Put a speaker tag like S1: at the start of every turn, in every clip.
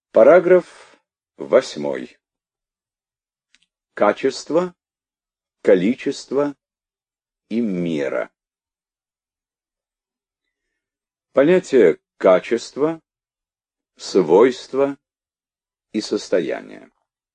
S1: Параграф 8. Качество, количество и мера. Понятие качества, свойства и состояния.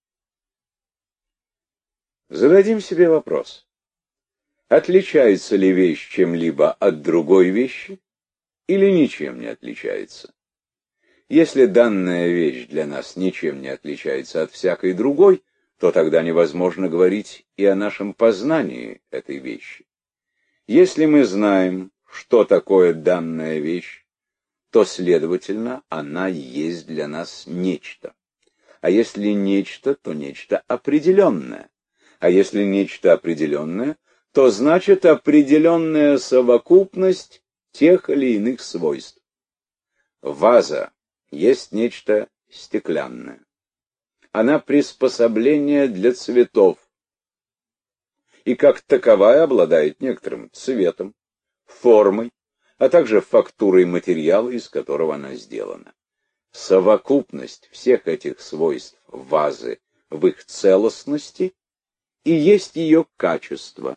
S1: Зададим себе вопрос: отличается ли вещь чем-либо от другой вещи или ничем не отличается? Если данная вещь для нас ничем не отличается от всякой другой, то тогда невозможно говорить и о нашем познании этой вещи. Если мы знаем, что такое данная вещь, то, следовательно, она есть для нас нечто. А если нечто, то нечто определенное. А если нечто определенное, то значит определенная совокупность тех или иных свойств. Ваза есть нечто стеклянное. Она приспособление для цветов, и как таковая обладает некоторым цветом, формой, а также фактурой материала, из которого она сделана. Совокупность всех этих свойств вазы в их целостности и есть ее качество.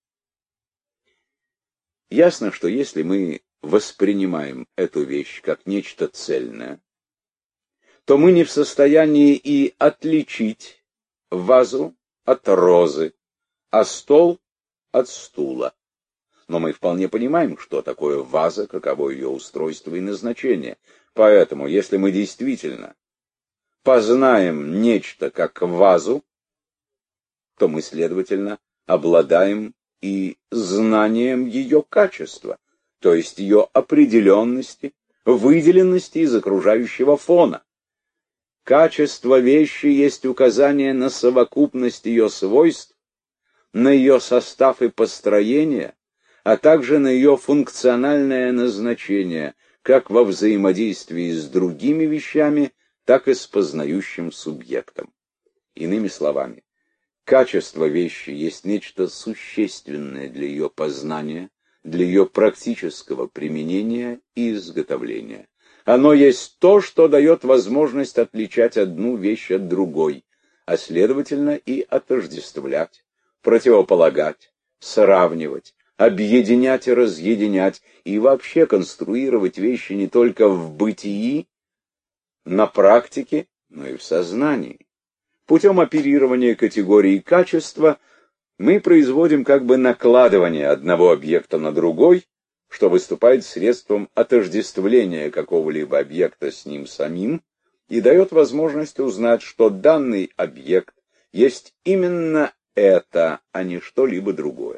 S1: Ясно, что если мы воспринимаем эту вещь как нечто цельное, то мы не в состоянии и отличить вазу от розы, а стол от стула. Но мы вполне понимаем, что такое ваза, каково ее устройство и назначение. Поэтому, если мы действительно познаем нечто как вазу, то мы, следовательно, обладаем и знанием ее качества, то есть ее определенности, выделенности из окружающего фона. Качество вещи есть указание на совокупность ее свойств, на ее состав и построение, а также на ее функциональное назначение, как во взаимодействии с другими вещами, так и с познающим субъектом. Иными словами, качество вещи есть нечто существенное для ее познания, для ее практического применения и изготовления. Оно есть то, что дает возможность отличать одну вещь от другой, а следовательно и отождествлять, противополагать, сравнивать, объединять и разъединять, и вообще конструировать вещи не только в бытии, на практике, но и в сознании. Путем оперирования категории качества мы производим как бы накладывание одного объекта на другой, что выступает средством отождествления какого-либо объекта с ним самим и дает возможность узнать, что данный объект есть именно это, а не что-либо другое.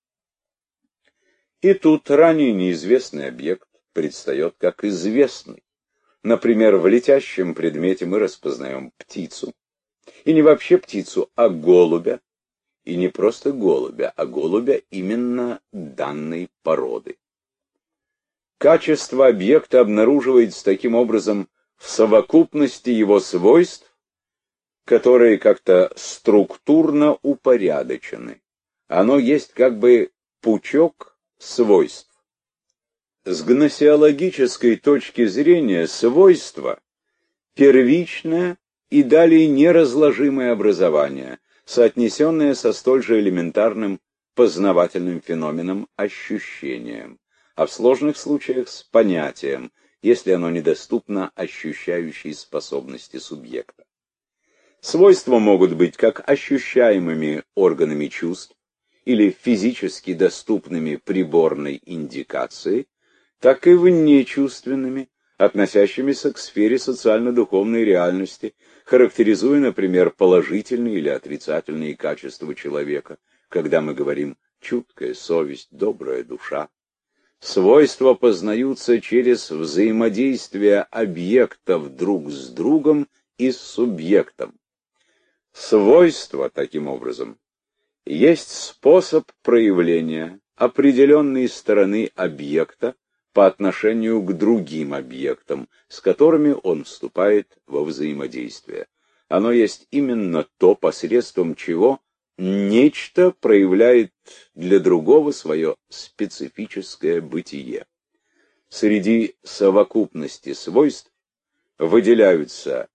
S1: И тут ранее неизвестный объект предстает как известный. Например, в летящем предмете мы распознаем птицу, и не вообще птицу, а голубя, и не просто голубя, а голубя именно данной породы. Качество объекта обнаруживается таким образом в совокупности его свойств, которые как-то структурно упорядочены. Оно есть как бы пучок свойств. С гносеологической точки зрения свойства первичное и далее неразложимое образование, соотнесенное со столь же элементарным познавательным феноменом ощущением, а в сложных случаях с понятием, если оно недоступно ощущающей способности субъекта. Свойства могут быть как ощущаемыми органами чувств или физически доступными приборной индикацией, так и внечувственными, относящимися к сфере социально-духовной реальности, характеризуя, например, положительные или отрицательные качества человека, когда мы говорим «чуткая совесть», «добрая душа». Свойства познаются через взаимодействие объектов друг с другом и с субъектом. Свойства, таким образом, есть способ проявления определенной стороны объекта по отношению к другим объектам, с которыми он вступает во взаимодействие. Оно есть именно то, посредством чего нечто проявляет для другого свое специфическое бытие. Среди совокупности свойств выделяются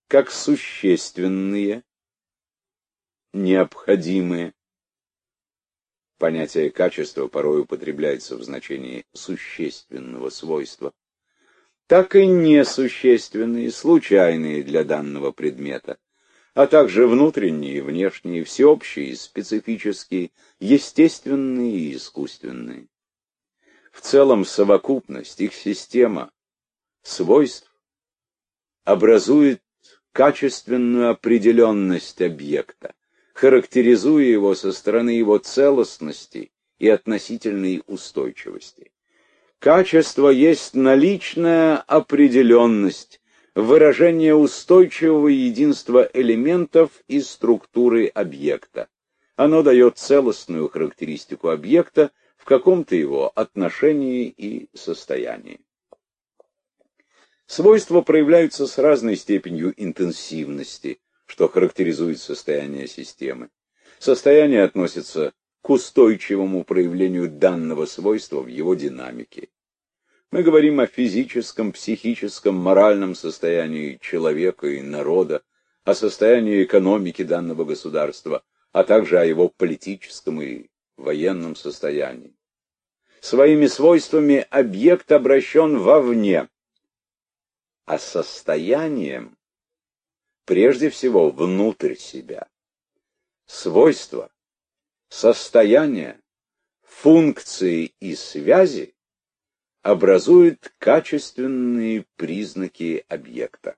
S1: как существенные, необходимые. Понятие качества порой употребляется в значении существенного свойства, так и несущественные, случайные для данного предмета, а также внутренние и внешние, всеобщие и специфические, естественные и искусственные. В целом совокупность, их система свойств образует качественную определенность объекта, характеризуя его со стороны его целостности и относительной устойчивости. Качество есть наличная определенность, выражение устойчивого единства элементов и структуры объекта. Оно дает целостную характеристику объекта в каком-то его отношении и состоянии. Свойства проявляются с разной степенью интенсивности, что характеризует состояние системы. Состояние относится к устойчивому проявлению данного свойства в его динамике. Мы говорим о физическом, психическом, моральном состоянии человека и народа, о состоянии экономики данного государства, а также о его политическом и военном состоянии. Своими свойствами объект обращен вовне, а состоянием прежде всего внутрь себя. Свойства, состояния, функции и связи образуют качественные признаки объекта.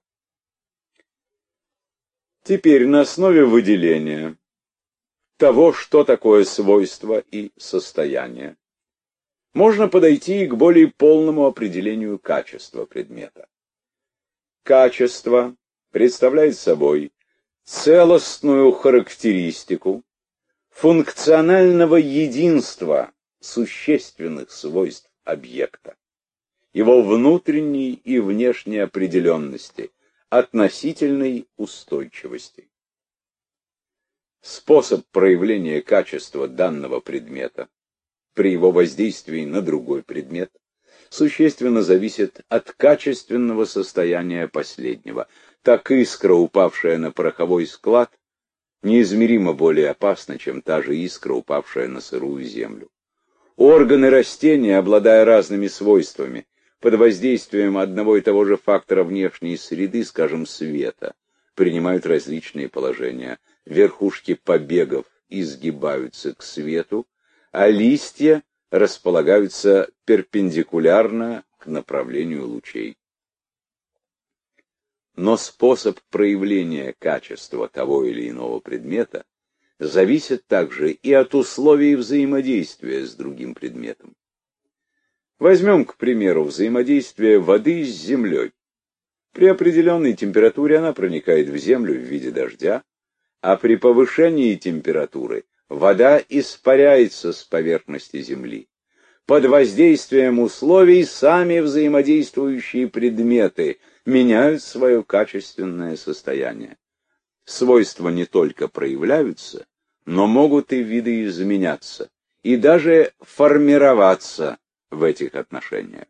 S1: Теперь на основе выделения того, что такое свойство и состояние, можно подойти к более полному определению качества предмета. Качество представляет собой целостную характеристику функционального единства существенных свойств объекта, его внутренней и внешней определенности, относительной устойчивости. Способ проявления качества данного предмета при его воздействии на другой предмет существенно зависит от качественного состояния последнего. Так искра, упавшая на пороховой склад, неизмеримо более опасна, чем та же искра, упавшая на сырую землю. Органы растения, обладая разными свойствами, под воздействием одного и того же фактора внешней среды, скажем, света, принимают различные положения. Верхушки побегов изгибаются к свету, а листья располагаются перпендикулярно к направлению лучей. Но способ проявления качества того или иного предмета зависит также и от условий взаимодействия с другим предметом. Возьмем, к примеру, взаимодействие воды с землей. При определенной температуре она проникает в землю в виде дождя, а при повышении температуры вода испаряется с поверхности земли. Под воздействием условий сами взаимодействующие предметы меняют свое качественное состояние. Свойства не только проявляются, но могут и видоизменяться, и даже формироваться в этих отношениях.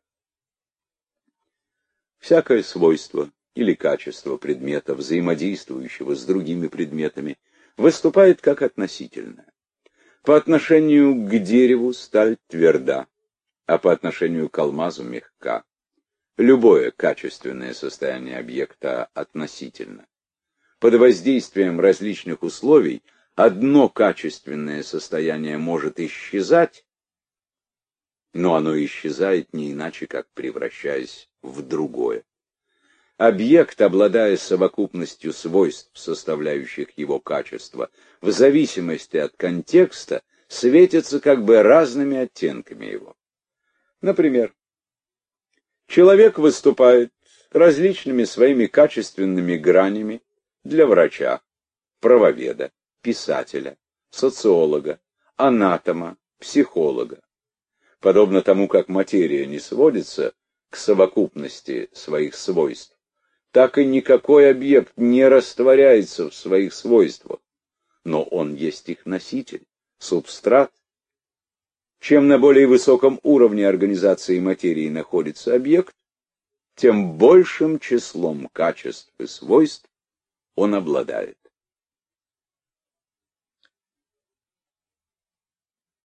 S1: Всякое свойство или качество предмета, взаимодействующего с другими предметами, выступает как относительное. По отношению к дереву сталь тверда, а по отношению к алмазу мягка. Любое качественное состояние объекта относительно. Под воздействием различных условий одно качественное состояние может исчезать, но оно исчезает не иначе, как превращаясь в другое. Объект, обладая совокупностью свойств, составляющих его качество, в зависимости от контекста, светится как бы разными оттенками его. Например, человек выступает различными своими качественными гранями для врача, правоведа, писателя, социолога, анатома, психолога. Подобно тому, как материя не сводится к совокупности своих свойств, так и никакой объект не растворяется в своих свойствах, но он есть их носитель, субстрат. Чем на более высоком уровне организации материи находится объект, тем большим числом качеств и свойств он обладает.